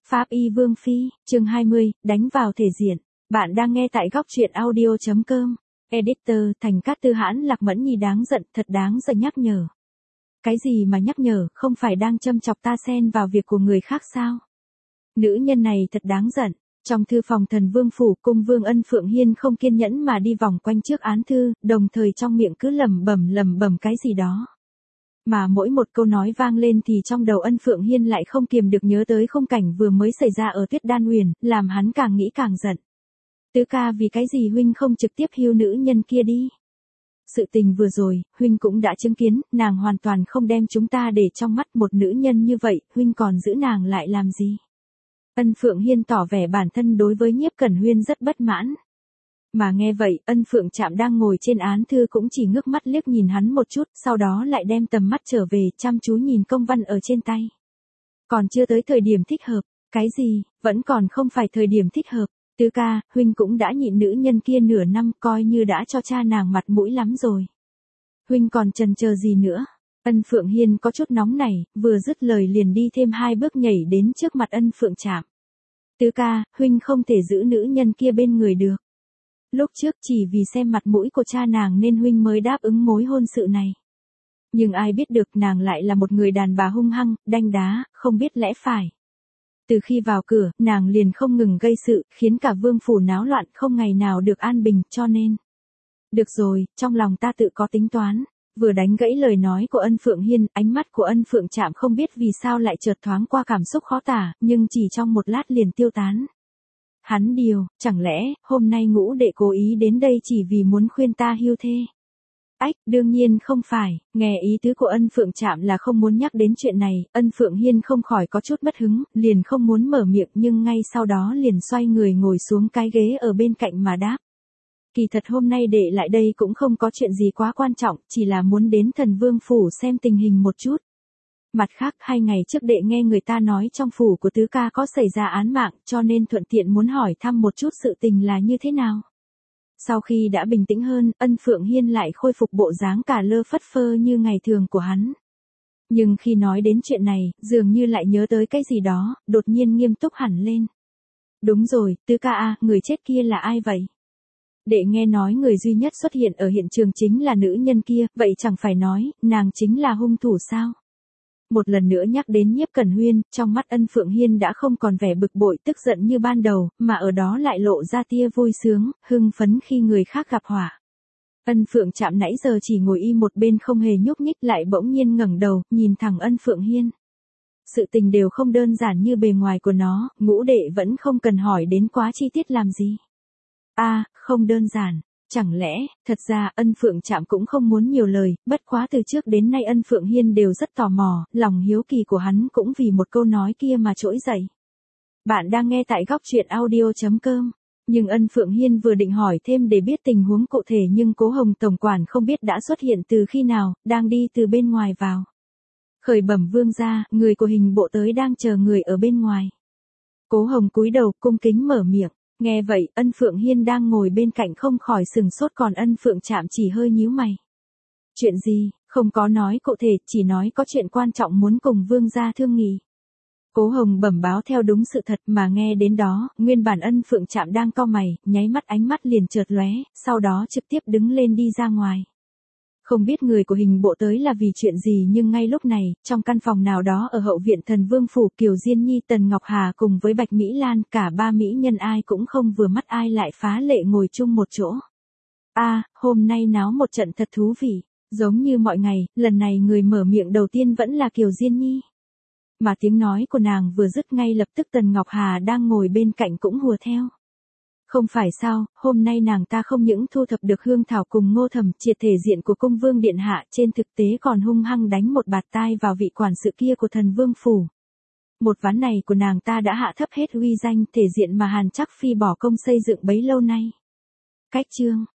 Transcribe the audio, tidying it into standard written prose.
Pháp y Vương Phi, chương 20, đánh vào thể diện. Bạn đang nghe tại góc truyện audio.com. Editor, Thành Cát Tư Hãn Lạc Mẫn Nhi đáng giận, thật đáng giận nhắc nhở. Cái gì mà nhắc nhở, không phải đang châm chọc ta xen vào việc của người khác sao? Nữ nhân này thật đáng giận. Trong thư phòng Thần Vương phủ, cung Vương Ân Phượng Hiên không kiên nhẫn mà đi vòng quanh trước án thư, đồng thời trong miệng cứ lẩm bẩm cái gì đó. Mà mỗi một câu nói vang lên thì trong đầu Ân Phượng Hiên lại không kiềm được nhớ tới khung cảnh vừa mới xảy ra ở Tuyết Đan Huyền, làm hắn càng nghĩ càng giận. Tứ ca, vì cái gì huynh không trực tiếp hưu nữ nhân kia đi? Sự tình vừa rồi, huynh cũng đã chứng kiến, nàng hoàn toàn không đem chúng ta để trong mắt, một nữ nhân như vậy, huynh còn giữ nàng lại làm gì? Ân Phượng Hiên tỏ vẻ bản thân đối với Nhiếp Cẩn Huyên rất bất mãn. Mà nghe vậy, Ân Phượng Trạm đang ngồi trên án thư cũng chỉ ngước mắt liếc nhìn hắn một chút, sau đó lại đem tầm mắt trở về, chăm chú nhìn công văn ở trên tay. Còn chưa tới thời điểm thích hợp. Cái gì, vẫn còn không phải thời điểm thích hợp. Tứ ca, huynh cũng đã nhịn nữ nhân kia nửa năm, coi như đã cho cha nàng mặt mũi lắm rồi. Huynh còn chần chờ gì nữa? Ân Phượng Hiên có chút nóng nảy, vừa dứt lời liền đi thêm 2 bước nhảy đến trước mặt Ân Phượng Trạm. Tứ ca, huynh không thể giữ nữ nhân kia bên người được. Lúc trước chỉ vì xem mặt mũi của cha nàng nên huynh mới đáp ứng mối hôn sự này. Nhưng ai biết được nàng lại là một người đàn bà hung hăng, đanh đá, không biết lẽ phải. Từ khi vào cửa, nàng liền không ngừng gây sự, khiến cả vương phủ náo loạn, không ngày nào được an bình, cho nên. Được rồi, trong lòng ta tự có tính toán. Vừa đánh gãy lời nói của Ân Phượng Hiên, ánh mắt của Ân Phượng Trạm không biết vì sao lại chợt thoáng qua cảm xúc khó tả, nhưng chỉ trong một lát liền tiêu tán. Hắn điều, chẳng lẽ, hôm nay Ngũ đệ cố ý đến đây chỉ vì muốn khuyên ta hưu thê? Ách, đương nhiên không phải, nghe ý tứ của Ân Phượng Trạm là không muốn nhắc đến chuyện này, Ân Phượng Hiên không khỏi có chút mất hứng, liền không muốn mở miệng nhưng ngay sau đó liền xoay người ngồi xuống cái ghế ở bên cạnh mà đáp. Kỳ thật hôm nay đệ lại đây cũng không có chuyện gì quá quan trọng, chỉ là muốn đến Thần Vương phủ xem tình hình một chút. Mặt khác, 2 ngày trước đệ nghe người ta nói trong phủ của tứ ca có xảy ra án mạng, cho nên thuận tiện muốn hỏi thăm một chút sự tình là như thế nào. Sau khi đã bình tĩnh hơn, Ân Phượng Hiên lại khôi phục bộ dáng cả lơ phất phơ như ngày thường của hắn. Nhưng khi nói đến chuyện này, dường như lại nhớ tới cái gì đó, đột nhiên nghiêm túc hẳn lên. Đúng rồi, tứ ca à, người chết kia là ai vậy? Đệ nghe nói người duy nhất xuất hiện ở hiện trường chính là nữ nhân kia, vậy chẳng phải nói, nàng chính là hung thủ sao? Một lần nữa nhắc đến Nhiếp Cẩn Huyên, trong mắt Ân Phượng Hiên đã không còn vẻ bực bội tức giận như ban đầu, mà ở đó lại lộ ra tia vui sướng, hưng phấn khi người khác gặp họa. Ân Phượng Trạm nãy giờ chỉ ngồi im một bên không hề nhúc nhích, lại bỗng nhiên ngẩng đầu, nhìn thẳng Ân Phượng Hiên. Sự tình đều không đơn giản như bề ngoài của nó, Ngũ đệ vẫn không cần hỏi đến quá chi tiết làm gì. Không đơn giản. Chẳng lẽ, thật ra Ân Phượng Trạm cũng không muốn nhiều lời, bất quá từ trước đến nay Ân Phượng Hiên đều rất tò mò, lòng hiếu kỳ của hắn cũng vì một câu nói kia mà trỗi dậy. Bạn đang nghe tại góc truyện audio.com. Nhưng Ân Phượng Hiên vừa định hỏi thêm để biết tình huống cụ thể nhưng Cố Hồng tổng quản không biết đã xuất hiện từ khi nào, đang đi từ bên ngoài vào. Khởi bẩm vương gia, người của hình bộ tới đang chờ người ở bên ngoài. Cố Hồng cúi đầu cung kính mở miệng. Nghe vậy, Ân Phượng Hiên đang ngồi bên cạnh không khỏi sừng sốt, còn Ân Phượng Trạm chỉ hơi nhíu mày. Chuyện gì, không có nói cụ thể, chỉ nói có chuyện quan trọng muốn cùng vương gia thương nghị. Cố Hồng bẩm báo theo đúng sự thật, mà nghe đến đó, nguyên bản Ân Phượng Trạm đang cau mày, nháy mắt ánh mắt liền chợt lóe, sau đó trực tiếp đứng lên đi ra ngoài. Không biết người của hình bộ tới là vì chuyện gì nhưng ngay lúc này, trong căn phòng nào đó ở hậu viện Thần Vương phủ, Kiều Diên Nhi, Tần Ngọc Hà cùng với Bạch Mỹ Lan, cả 3 mỹ nhân ai cũng không vừa mắt ai lại phá lệ ngồi chung một chỗ. Hôm nay náo một trận thật thú vị, giống như mọi ngày, lần này người mở miệng đầu tiên vẫn là Kiều Diên Nhi. Mà tiếng nói của nàng vừa dứt ngay lập tức Tần Ngọc Hà đang ngồi bên cạnh cũng hùa theo. Không phải sao, hôm nay nàng ta không những thu thập được Hương Thảo cùng Ngô Thẩm triệt thể diện của cung vương điện hạ, trên thực tế còn hung hăng đánh một bạt tai vào vị quản sự kia của Thần Vương phủ. Một ván này của nàng ta đã hạ thấp hết uy danh thể diện mà Hàn Trắc Phi bỏ công xây dựng bấy lâu nay. Cách chương,